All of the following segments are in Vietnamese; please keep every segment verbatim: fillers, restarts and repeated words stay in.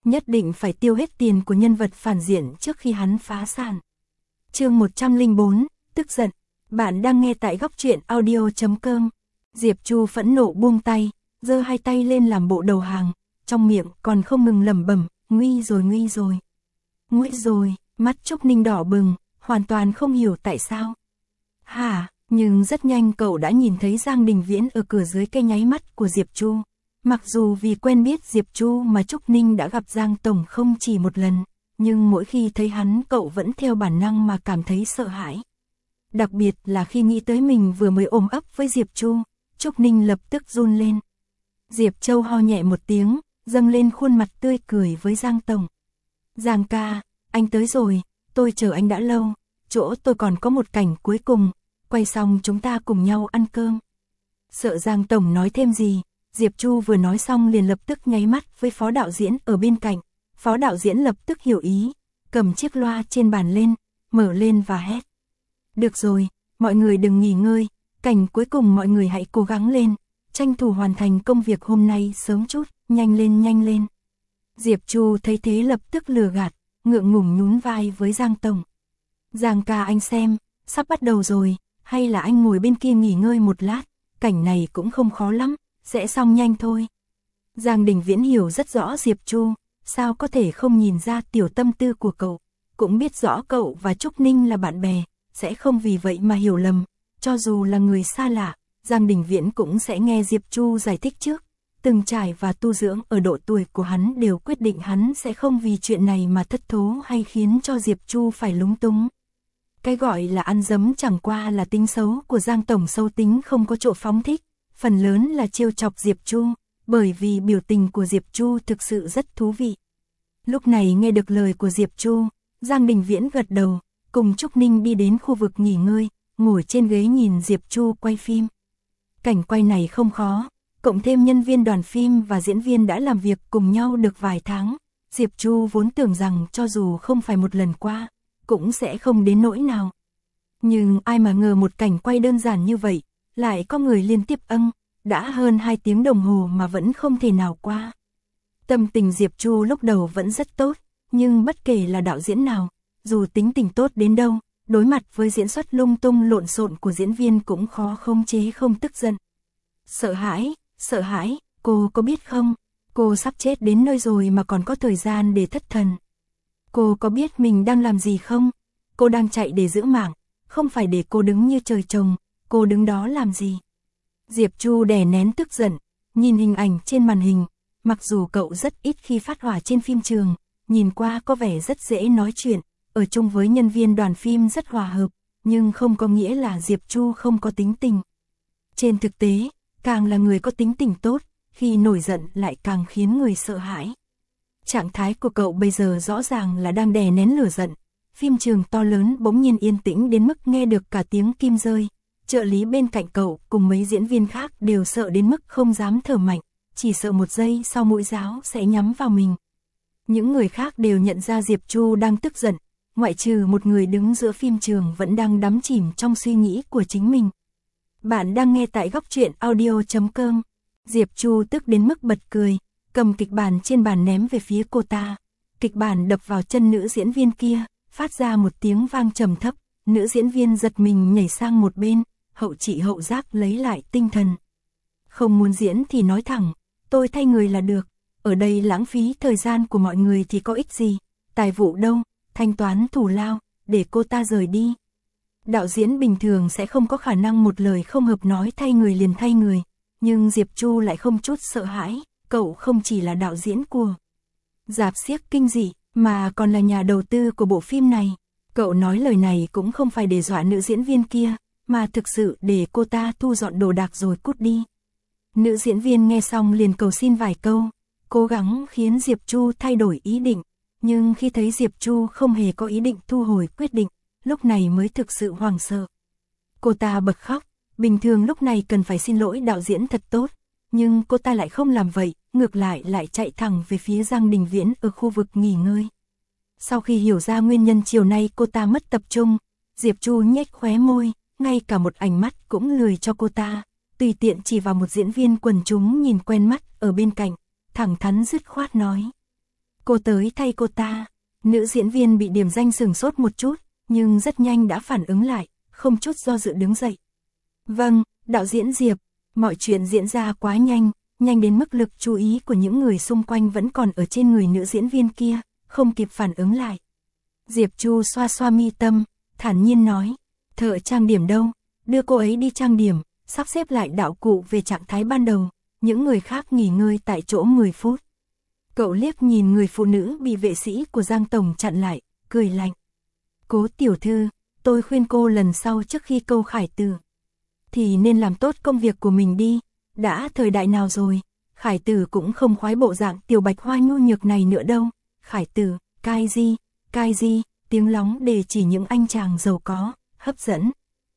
nhất định phải tiêu hết tiền của nhân vật phản diện trước khi hắn phá sản. Chương một trăm lẻ bốn, tức giận. Bạn đang nghe tại góc truyện audio chấm com. Diệp Chu phẫn nộ buông tay, giơ hai tay lên làm bộ đầu hàng, trong miệng còn không ngừng lẩm bẩm, nguy rồi nguy rồi. Nguy rồi, mắt Trúc Ninh đỏ bừng, hoàn toàn không hiểu tại sao. Hả, nhưng rất nhanh cậu đã nhìn thấy Giang Đình Viễn ở cửa dưới cái nháy mắt của Diệp Chu. Mặc dù vì quen biết Diệp Chu mà Trúc Ninh đã gặp Giang Tổng không chỉ một lần, nhưng mỗi khi thấy hắn cậu vẫn theo bản năng mà cảm thấy sợ hãi. Đặc biệt là khi nghĩ tới mình vừa mới ôm ấp với Diệp Chu, Trúc Ninh lập tức run lên. Diệp Châu ho nhẹ một tiếng, dâng lên khuôn mặt tươi cười với Giang Tổng. Giang ca, anh tới rồi, tôi chờ anh đã lâu, chỗ tôi còn có một cảnh cuối cùng, quay xong chúng ta cùng nhau ăn cơm. Sợ Giang Tổng nói thêm gì, Diệp Chu vừa nói xong liền lập tức nháy mắt với phó đạo diễn ở bên cạnh. Phó đạo diễn lập tức hiểu ý, cầm chiếc loa trên bàn lên, mở lên và hét. Được rồi, mọi người đừng nghỉ ngơi, cảnh cuối cùng mọi người hãy cố gắng lên, tranh thủ hoàn thành công việc hôm nay sớm chút, nhanh lên nhanh lên. Diệp Chu thấy thế lập tức lừa gạt, ngượng ngùng nhún vai với Giang Tổng. Giang ca anh xem, sắp bắt đầu rồi, hay là anh ngồi bên kia nghỉ ngơi một lát, cảnh này cũng không khó lắm, sẽ xong nhanh thôi. Giang Đình Viễn hiểu rất rõ Diệp Chu, sao có thể không nhìn ra tiểu tâm tư của cậu, cũng biết rõ cậu và Trúc Ninh là bạn bè, sẽ không vì vậy mà hiểu lầm, cho dù là người xa lạ, Giang Đình Viễn cũng sẽ nghe Diệp Chu giải thích trước. Từng trải và tu dưỡng ở độ tuổi của hắn đều quyết định hắn sẽ không vì chuyện này mà thất thố hay khiến cho Diệp Chu phải lúng túng. Cái gọi là ăn dấm chẳng qua là tính xấu của Giang Tổng, sâu tính không có chỗ phóng thích, phần lớn là trêu chọc Diệp Chu, bởi vì biểu tình của Diệp Chu thực sự rất thú vị. Lúc này nghe được lời của Diệp Chu, Giang Đình Viễn gật đầu, cùng Trúc Ninh đi đến khu vực nghỉ ngơi, ngồi trên ghế nhìn Diệp Chu quay phim. Cảnh quay này không khó, cộng thêm nhân viên đoàn phim và diễn viên đã làm việc cùng nhau được vài tháng, Diệp Chu vốn tưởng rằng cho dù không phải một lần qua, cũng sẽ không đến nỗi nào. Nhưng ai mà ngờ một cảnh quay đơn giản như vậy, lại có người liên tiếp âng, đã hơn hai tiếng đồng hồ mà vẫn không thể nào qua. Tâm tình Diệp Chu lúc đầu vẫn rất tốt, nhưng bất kể là đạo diễn nào, dù tính tình tốt đến đâu, đối mặt với diễn xuất lung tung lộn xộn của diễn viên cũng khó khống chế không tức giận. Sợ hãi, sợ hãi, cô có biết không, cô sắp chết đến nơi rồi mà còn có thời gian để thất thần. Cô có biết mình đang làm gì không? Cô đang chạy để giữ mạng, không phải để cô đứng như trời trồng, cô đứng đó làm gì? Diệp Chu đè nén tức giận, nhìn hình ảnh trên màn hình, mặc dù cậu rất ít khi phát hỏa trên phim trường, nhìn qua có vẻ rất dễ nói chuyện, ở chung với nhân viên đoàn phim rất hòa hợp, nhưng không có nghĩa là Diệp Chu không có tính tình. Trên thực tế, càng là người có tính tình tốt, khi nổi giận lại càng khiến người sợ hãi. Trạng thái của cậu bây giờ rõ ràng là đang đè nén lửa giận. Phim trường to lớn bỗng nhiên yên tĩnh đến mức nghe được cả tiếng kim rơi. Trợ lý bên cạnh cậu cùng mấy diễn viên khác đều sợ đến mức không dám thở mạnh, chỉ sợ một giây sau mũi giáo sẽ nhắm vào mình. Những người khác đều nhận ra Diệp Chu đang tức giận, ngoại trừ một người đứng giữa phim trường vẫn đang đắm chìm trong suy nghĩ của chính mình. Bạn đang nghe tại góc truyện audio chấm com. Diệp Chu tức đến mức bật cười, cầm kịch bản trên bàn ném về phía cô ta. Kịch bản đập vào chân nữ diễn viên kia, phát ra một tiếng vang trầm thấp, nữ diễn viên giật mình nhảy sang một bên, hậu trị hậu giác lấy lại tinh thần. Không muốn diễn thì nói thẳng, tôi thay người là được, ở đây lãng phí thời gian của mọi người thì có ích gì, tài vụ đâu, thanh toán thù lao, để cô ta rời đi. Đạo diễn bình thường sẽ không có khả năng một lời không hợp nói thay người liền thay người, nhưng Diệp Chu lại không chút sợ hãi, cậu không chỉ là đạo diễn của rạp xiếc kinh dị, mà còn là nhà đầu tư của bộ phim này. Cậu nói lời này cũng không phải để dọa nữ diễn viên kia, mà thực sự để cô ta thu dọn đồ đạc rồi cút đi. Nữ diễn viên nghe xong liền cầu xin vài câu, cố gắng khiến Diệp Chu thay đổi ý định, nhưng khi thấy Diệp Chu không hề có ý định thu hồi quyết định, lúc này mới thực sự hoảng sợ. Cô ta bật khóc, bình thường lúc này cần phải xin lỗi đạo diễn thật tốt, nhưng cô ta lại không làm vậy, ngược lại lại chạy thẳng về phía Giang Đình Viễn ở khu vực nghỉ ngơi. Sau khi hiểu ra nguyên nhân chiều nay cô ta mất tập trung, Diệp Chu nhếch khóe môi, ngay cả một ánh mắt cũng lười cho cô ta, tùy tiện chỉ vào một diễn viên quần chúng nhìn quen mắt ở bên cạnh, thẳng thắn dứt khoát nói. Cô tới thay cô ta. Nữ diễn viên bị điểm danh sửng sốt một chút, nhưng rất nhanh đã phản ứng lại, không chút do dự đứng dậy. Vâng, đạo diễn Diệp, mọi chuyện diễn ra quá nhanh, nhanh đến mức lực chú ý của những người xung quanh vẫn còn ở trên người nữ diễn viên kia, không kịp phản ứng lại. Diệp Chu xoa xoa mi tâm, thản nhiên nói, thợ trang điểm đâu, đưa cô ấy đi trang điểm, sắp xếp lại đạo cụ về trạng thái ban đầu, những người khác nghỉ ngơi tại chỗ mười phút. Cậu liếc nhìn người phụ nữ bị vệ sĩ của Giang Tổng chặn lại, cười lạnh. Cố tiểu thư, tôi khuyên cô lần sau trước khi câu Khải Tử thì nên làm tốt công việc của mình đi, đã thời đại nào rồi, Khải Tử cũng không khoái bộ dạng tiểu bạch hoa nhu nhược này nữa đâu. Khải Tử, cai di, cai di, tiếng lóng để chỉ những anh chàng giàu có, hấp dẫn.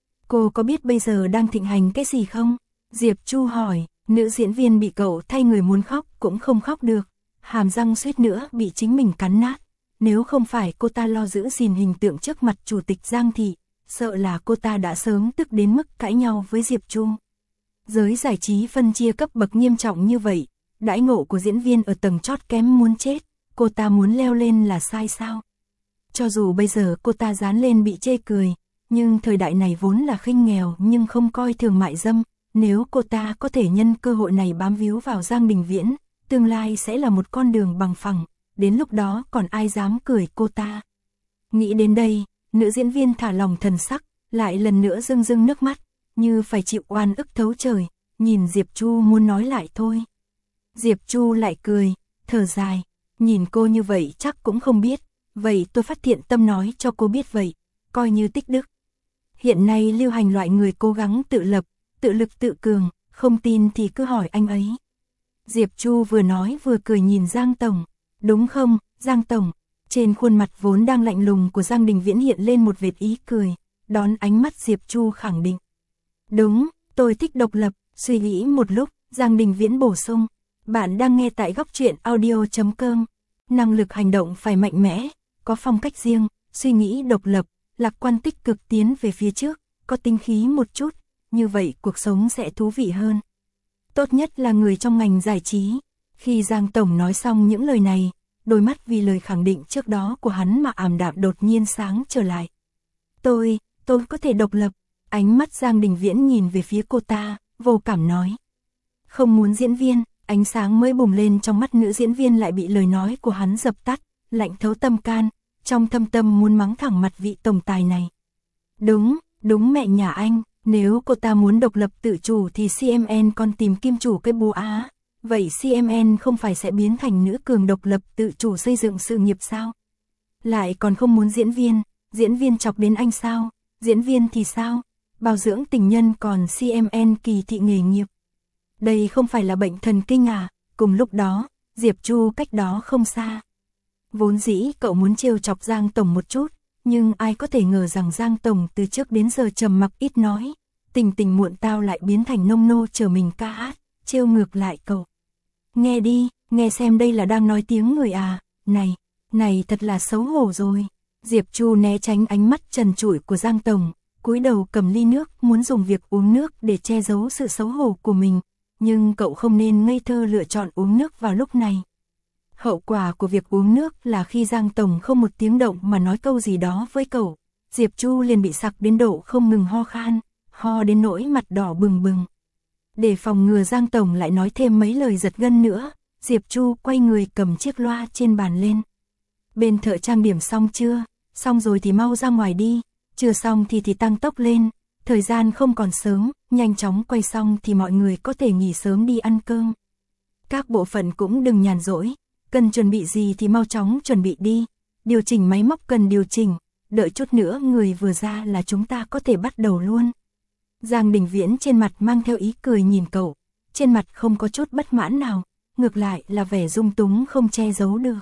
Cô có biết bây giờ đang thịnh hành cái gì không? Diệp Chu hỏi, nữ diễn viên bị cậu thay người muốn khóc cũng không khóc được, hàm răng suýt nữa bị chính mình cắn nát. Nếu không phải cô ta lo giữ gìn hình tượng trước mặt chủ tịch Giang Thị, sợ là cô ta đã sớm tức đến mức cãi nhau với Diệp Chu. Giới giải trí phân chia cấp bậc nghiêm trọng như vậy, đãi ngộ của diễn viên ở tầng chót kém muốn chết, cô ta muốn leo lên là sai sao? Cho dù bây giờ cô ta dán lên bị chê cười, nhưng thời đại này vốn là khinh nghèo nhưng không coi thường mại dâm, nếu cô ta có thể nhân cơ hội này bám víu vào Giang Đình Viễn, tương lai sẽ là một con đường bằng phẳng, đến lúc đó còn ai dám cười cô ta. Nghĩ đến đây, nữ diễn viên thả lòng thần sắc, lại lần nữa rưng rưng nước mắt, như phải chịu oan ức thấu trời, nhìn Diệp Chu muốn nói lại thôi. Diệp Chu lại cười, thở dài, nhìn cô như vậy chắc cũng không biết, vậy tôi phát thiện tâm nói cho cô biết vậy, coi như tích đức. Hiện nay lưu hành loại người cố gắng tự lập, tự lực tự cường, không tin thì cứ hỏi anh ấy. Diệp Chu vừa nói vừa cười nhìn Giang Tổng, đúng không, Giang Tổng? Trên khuôn mặt vốn đang lạnh lùng của Giang Đình Viễn hiện lên một vệt ý cười, đón ánh mắt Diệp Chu khẳng định. Đúng, tôi thích độc lập, suy nghĩ một lúc, Giang Đình Viễn bổ sung. Bạn đang nghe tại góc truyện audio chấm com. Năng lực hành động phải mạnh mẽ, có phong cách riêng, suy nghĩ độc lập, lạc quan tích cực tiến về phía trước, có tinh khí một chút, như vậy cuộc sống sẽ thú vị hơn. Tốt nhất là người trong ngành giải trí. Khi Giang Tổng nói xong những lời này, đôi mắt vì lời khẳng định trước đó của hắn mà ảm đạm đột nhiên sáng trở lại. Tôi, tôi có thể độc lập. Ánh mắt Giang Đình Viễn nhìn về phía cô ta, vô cảm nói. Không muốn diễn viên, ánh sáng mới bùng lên trong mắt nữ diễn viên lại bị lời nói của hắn dập tắt, lạnh thấu tâm can, trong thâm tâm muốn mắng thẳng mặt vị tổng tài này. Đúng, đúng mẹ nhà anh, nếu cô ta muốn độc lập tự chủ thì xê em en còn tìm kim chủ cái búa á. Vậy xê em en không phải sẽ biến thành nữ cường độc lập tự chủ xây dựng sự nghiệp sao? Lại còn không muốn diễn viên, diễn viên chọc đến anh sao? Diễn viên thì sao? Bảo dưỡng tình nhân còn xê em en kỳ thị nghề nghiệp. Đây không phải là bệnh thần kinh à? Cùng lúc đó, Diệp Chu cách đó không xa. Vốn dĩ cậu muốn trêu chọc Giang Tổng một chút, nhưng ai có thể ngờ rằng Giang Tổng từ trước đến giờ trầm mặc ít nói, tình tình muộn tao lại biến thành nông nô chờ mình ca hát, trêu ngược lại cậu. Nghe đi, nghe xem đây là đang nói tiếng người à, này, này thật là xấu hổ rồi. Diệp Chu né tránh ánh mắt trần trụi của Giang Tổng, cúi đầu cầm ly nước muốn dùng việc uống nước để che giấu sự xấu hổ của mình, nhưng cậu không nên ngây thơ lựa chọn uống nước vào lúc này. Hậu quả của việc uống nước là khi Giang Tổng không một tiếng động mà nói câu gì đó với cậu, Diệp Chu liền bị sặc đến độ không ngừng ho khan, ho đến nỗi mặt đỏ bừng bừng. Để phòng ngừa Giang Tổng lại nói thêm mấy lời giật gân nữa, Diệp Chu quay người cầm chiếc loa trên bàn lên. Bên thợ trang điểm xong chưa? Xong rồi thì mau ra ngoài đi, chưa xong thì thì tăng tốc lên, thời gian không còn sớm, nhanh chóng quay xong thì mọi người có thể nghỉ sớm đi ăn cơm. Các bộ phận cũng đừng nhàn rỗi, cần chuẩn bị gì thì mau chóng chuẩn bị đi, điều chỉnh máy móc cần điều chỉnh, đợi chút nữa người vừa ra là chúng ta có thể bắt đầu luôn. Giang Đình Viễn trên mặt mang theo ý cười nhìn cậu, trên mặt không có chút bất mãn nào, ngược lại là vẻ dung túng không che giấu được.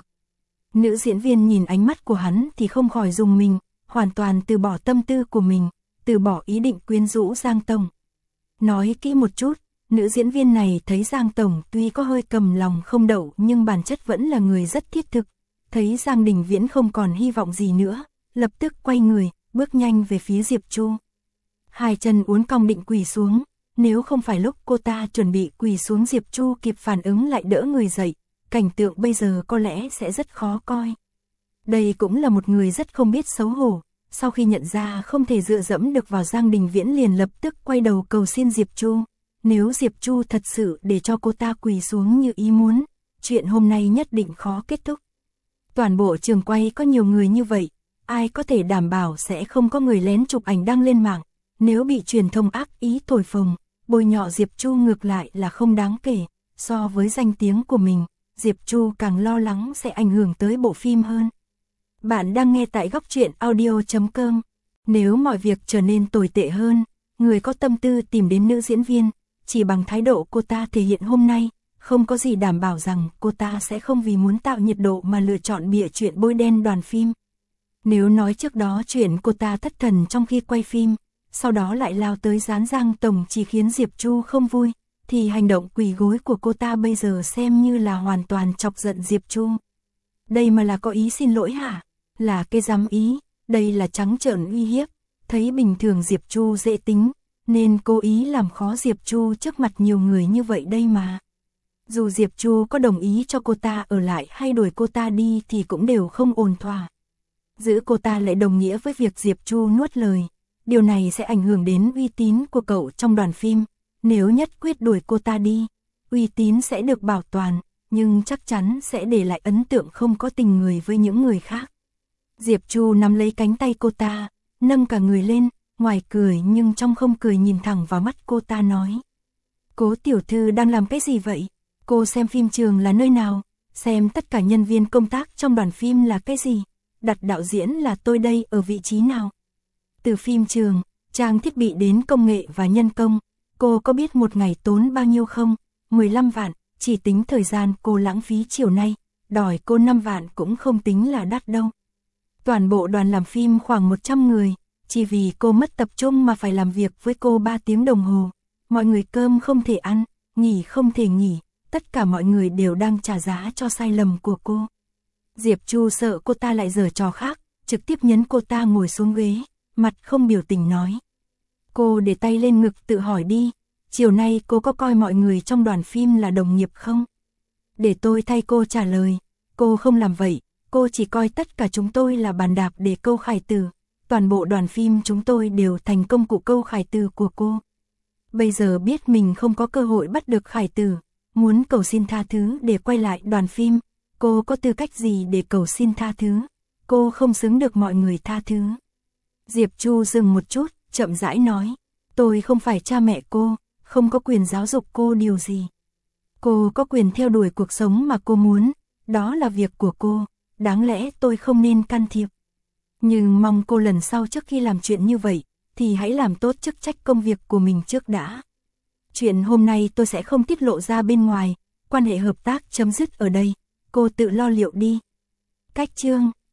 Nữ diễn viên nhìn ánh mắt của hắn thì không khỏi rùng mình, hoàn toàn từ bỏ tâm tư của mình, từ bỏ ý định quyến rũ Giang Tổng. Nói kỹ một chút, nữ diễn viên này thấy Giang Tổng tuy có hơi cầm lòng không đậu nhưng bản chất vẫn là người rất thiết thực, thấy Giang Đình Viễn không còn hy vọng gì nữa, lập tức quay người, bước nhanh về phía Diệp Chu. Hai chân uốn cong định quỳ xuống, nếu không phải lúc cô ta chuẩn bị quỳ xuống Diệp Chu kịp phản ứng lại đỡ người dậy, cảnh tượng bây giờ có lẽ sẽ rất khó coi. Đây cũng là một người rất không biết xấu hổ, sau khi nhận ra không thể dựa dẫm được vào Giang Đình Viễn liền lập tức quay đầu cầu xin Diệp Chu. Nếu Diệp Chu thật sự để cho cô ta quỳ xuống như ý muốn, chuyện hôm nay nhất định khó kết thúc. Toàn bộ trường quay có nhiều người như vậy, ai có thể đảm bảo sẽ không có người lén chụp ảnh đăng lên mạng. Nếu bị truyền thông ác ý thổi phồng, bôi nhọ Diệp Chu ngược lại là không đáng kể. So với danh tiếng của mình, Diệp Chu càng lo lắng sẽ ảnh hưởng tới bộ phim hơn. Bạn đang nghe tại góc truyện audio chấm com. Nếu mọi việc trở nên tồi tệ hơn, người có tâm tư tìm đến nữ diễn viên, chỉ bằng thái độ cô ta thể hiện hôm nay, không có gì đảm bảo rằng cô ta sẽ không vì muốn tạo nhiệt độ mà lựa chọn bịa chuyện bôi đen đoàn phim. Nếu nói trước đó chuyện cô ta thất thần trong khi quay phim, sau đó lại lao tới dán Giang Tổng chỉ khiến Diệp Chu không vui, thì hành động quỳ gối của cô ta bây giờ xem như là hoàn toàn chọc giận Diệp Chu. Đây mà là có ý xin lỗi hả? Là cái dám ý, đây là trắng trợn uy hiếp, thấy bình thường Diệp Chu dễ tính, nên cố ý làm khó Diệp Chu trước mặt nhiều người như vậy đây mà. Dù Diệp Chu có đồng ý cho cô ta ở lại hay đuổi cô ta đi thì cũng đều không ổn thỏa. Giữ cô ta lại đồng nghĩa với việc Diệp Chu nuốt lời, điều này sẽ ảnh hưởng đến uy tín của cậu trong đoàn phim. Nếu nhất quyết đuổi cô ta đi, uy tín sẽ được bảo toàn, nhưng chắc chắn sẽ để lại ấn tượng không có tình người với những người khác. Diệp Chu nắm lấy cánh tay cô ta, nâng cả người lên, ngoài cười nhưng trong không cười nhìn thẳng vào mắt cô ta nói. Cố tiểu thư đang làm cái gì vậy? Cô xem phim trường là nơi nào? Xem tất cả nhân viên công tác trong đoàn phim là cái gì? Đặt đạo diễn là tôi đây ở vị trí nào? Từ phim trường, trang thiết bị đến công nghệ và nhân công, cô có biết một ngày tốn bao nhiêu không? mười lăm vạn, chỉ tính thời gian cô lãng phí chiều nay, đòi cô năm vạn cũng không tính là đắt đâu. Toàn bộ đoàn làm phim khoảng một trăm người, chỉ vì cô mất tập trung mà phải làm việc với cô ba tiếng đồng hồ. Mọi người cơm không thể ăn, nghỉ không thể nghỉ, tất cả mọi người đều đang trả giá cho sai lầm của cô. Diệp Chu sợ cô ta lại giở trò khác, trực tiếp nhấn cô ta ngồi xuống ghế, mặt không biểu tình nói. Cô để tay lên ngực tự hỏi đi, chiều nay cô có coi mọi người trong đoàn phim là đồng nghiệp không? Để tôi thay cô trả lời, cô không làm vậy, cô chỉ coi tất cả chúng tôi là bàn đạp để câu khải từ. Toàn bộ đoàn phim chúng tôi đều thành công cụ câu khải từ của cô. Bây giờ biết mình không có cơ hội bắt được khải từ, muốn cầu xin tha thứ để quay lại đoàn phim, cô có tư cách gì để cầu xin tha thứ? Cô không xứng được mọi người tha thứ. Diệp Chu dừng một chút, chậm rãi nói, tôi không phải cha mẹ cô, không có quyền giáo dục cô điều gì. Cô có quyền theo đuổi cuộc sống mà cô muốn, đó là việc của cô, đáng lẽ tôi không nên can thiệp. Nhưng mong cô lần sau trước khi làm chuyện như vậy, thì hãy làm tốt chức trách công việc của mình trước đã. Chuyện hôm nay tôi sẽ không tiết lộ ra bên ngoài, quan hệ hợp tác chấm dứt ở đây, cô tự lo liệu đi. Cách chương